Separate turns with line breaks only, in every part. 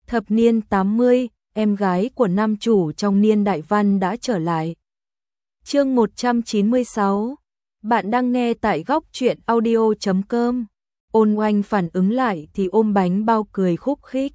Thập niên 80, em gái của nam chủ trong niên đại văn đã trở lại. Chương 196. Bạn đang nghe tại góc truyện audio.com. Ôn Oanh phản ứng lại thì ôm bánh bao cười khúc khích.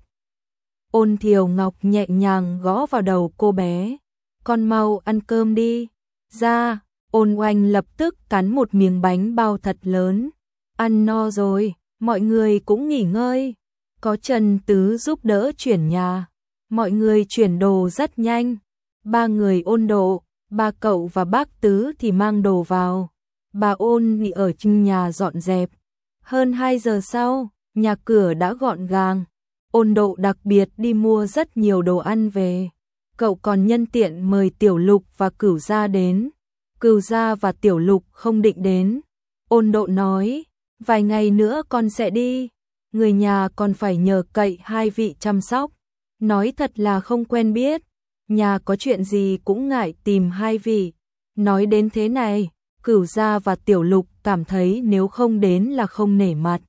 Ôn Thiều Ngọc nhẹ nhàng gõ vào đầu cô bé. Con mau ăn cơm đi. Ra, Ôn Oanh lập tức cắn một miếng bánh bao thật lớn. Ăn no rồi, mọi người cũng nghỉ ngơi. Có Trần Tứ giúp đỡ chuyển nhà. Mọi người chuyển đồ rất nhanh. Ba người Ôn Độ, ba cậu và bác Tứ thì mang đồ vào. Bà Ôn thì ở trong nhà dọn dẹp. Hơn 2 giờ sau, nhà cửa đã gọn gàng. Ôn Độ đặc biệt đi mua rất nhiều đồ ăn về. Cậu còn nhân tiện mời Tiểu Lục và Cửu Gia đến. Cửu Gia và Tiểu Lục không định đến. Ôn Độ nói, vài ngày nữa con sẽ đi. Người nhà còn phải nhờ cậy hai vị chăm sóc. Nói thật là không quen biết. Nhà có chuyện gì cũng ngại tìm hai vị. Nói đến thế này, Cửu Gia và Tiểu Lục cảm thấy nếu không đến là không nể mặt.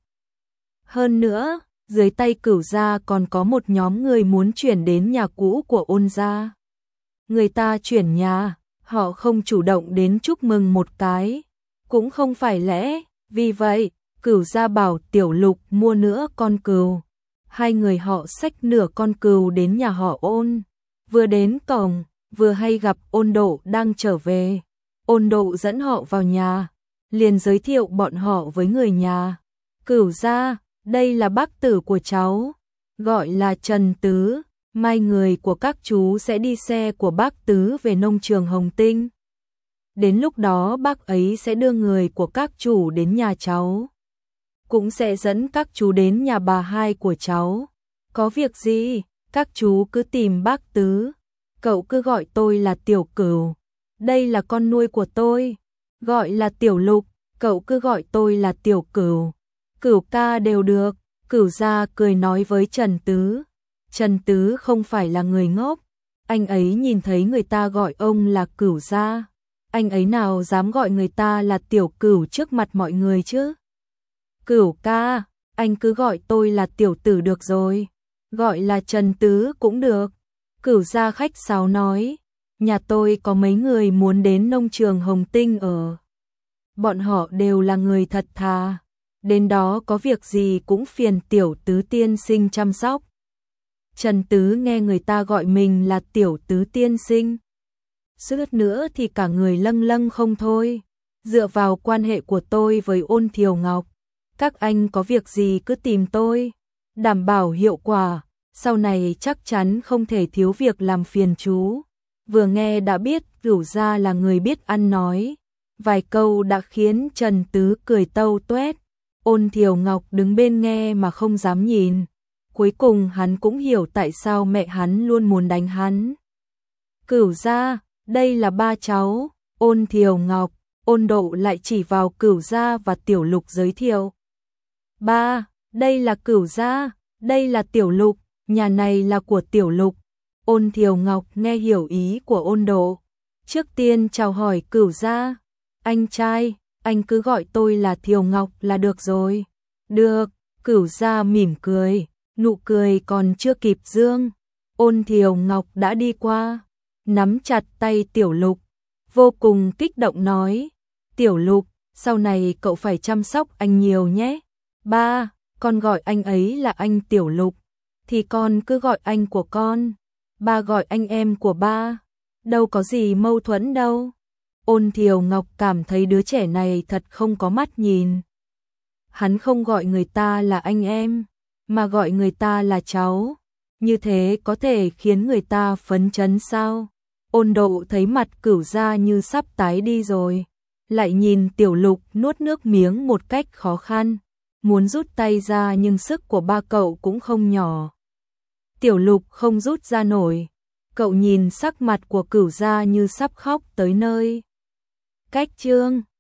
Hơn nữa, dưới tay Cửu Gia còn có một nhóm người muốn chuyển đến nhà cũ của Ôn gia. Người ta chuyển nhà, họ không chủ động đến chúc mừng một cái, cũng không phải lẽ, vì vậy, Cửu Gia bảo Tiểu Lục mua nữa con cừu. Hai người họ xách nửa con cừu đến nhà họ Ôn. Vừa đến cổng, vừa hay gặp Ôn Độ đang trở về. Ôn Độ dẫn họ vào nhà, liền giới thiệu bọn họ với người nhà. Cửu Gia, đây là bác tử của cháu, gọi là Trần Tứ. Mai người của các chú sẽ đi xe của bác Tứ về nông trường Hồng Tinh. Đến lúc đó bác ấy sẽ đưa người của các chủ đến nhà cháu. Cũng sẽ dẫn các chú đến nhà bà hai của cháu. Có việc gì, các chú cứ tìm bác Tứ. Cậu cứ gọi tôi là Tiểu Cửu. Đây là con nuôi của tôi. Gọi là Tiểu Lục, cậu cứ gọi tôi là Tiểu Cửu. Cửu ca đều được. Cửu Gia cười nói với Trần Tứ. Trần Tứ không phải là người ngốc. Anh ấy nhìn thấy người ta gọi ông là Cửu Gia. Anh ấy nào dám gọi người ta là Tiểu Cửu trước mặt mọi người chứ? Cửu ca, anh cứ gọi tôi là Tiểu Tử được rồi. Gọi là Trần Tứ cũng được. Cửu Gia khách sáo nói. Nhà tôi có mấy người muốn đến nông trường Hồng Tinh ở. Bọn họ đều là người thật thà. Đến đó có việc gì cũng phiền Tiểu Tứ tiên sinh chăm sóc. Trần Tứ nghe người ta gọi mình là Tiểu Tứ tiên sinh. Suýt nữa thì cả người lâng lâng không thôi. Dựa vào quan hệ của tôi với Ôn Thiều Ngọc, các anh có việc gì cứ tìm tôi. Đảm bảo hiệu quả, sau này chắc chắn không thể thiếu việc làm phiền chú. Vừa nghe đã biết Cửu Gia là người biết ăn nói. Vài câu đã khiến Trần Tứ cười tâu tuét. Ôn Thiều Ngọc đứng bên nghe mà không dám nhìn. Cuối cùng hắn cũng hiểu tại sao mẹ hắn luôn muốn đánh hắn. Cửu Gia, đây là ba cháu. Ôn Thiều Ngọc, Ôn Độ lại chỉ vào Cửu Gia và Tiểu Lục giới thiệu. Ba, đây là Cửu Gia, đây là Tiểu Lục, nhà này là của Tiểu Lục. Ôn Thiều Ngọc nghe hiểu ý của Ôn Độ. Trước tiên chào hỏi Cửu Gia. Anh trai, anh cứ gọi tôi là Thiều Ngọc là được rồi. Được, Cửu Gia mỉm cười, nụ cười còn chưa kịp dương. Ôn Thiều Ngọc đã đi qua, nắm chặt tay Tiểu Lục, vô cùng kích động nói. Tiểu Lục, sau này cậu phải chăm sóc anh nhiều nhé. Ba, con gọi anh ấy là anh Tiểu Lục, thì con cứ gọi anh của con. Ba gọi anh em của ba, đâu có gì mâu thuẫn đâu. Ôn Thiều Ngọc cảm thấy đứa trẻ này thật không có mắt nhìn. Hắn không gọi người ta là anh em, mà gọi người ta là cháu. Như thế có thể khiến người ta phấn chấn sao? Ôn Độ thấy mặt Cửu Gia như sắp tái đi rồi. Lại nhìn Tiểu Lục nuốt nước miếng một cách khó khăn. Muốn rút tay ra nhưng sức của ba cậu cũng không nhỏ. Tiểu Lục không rút ra nổi. Cậu nhìn sắc mặt của Cửu Gia như sắp khóc tới nơi. Cách chương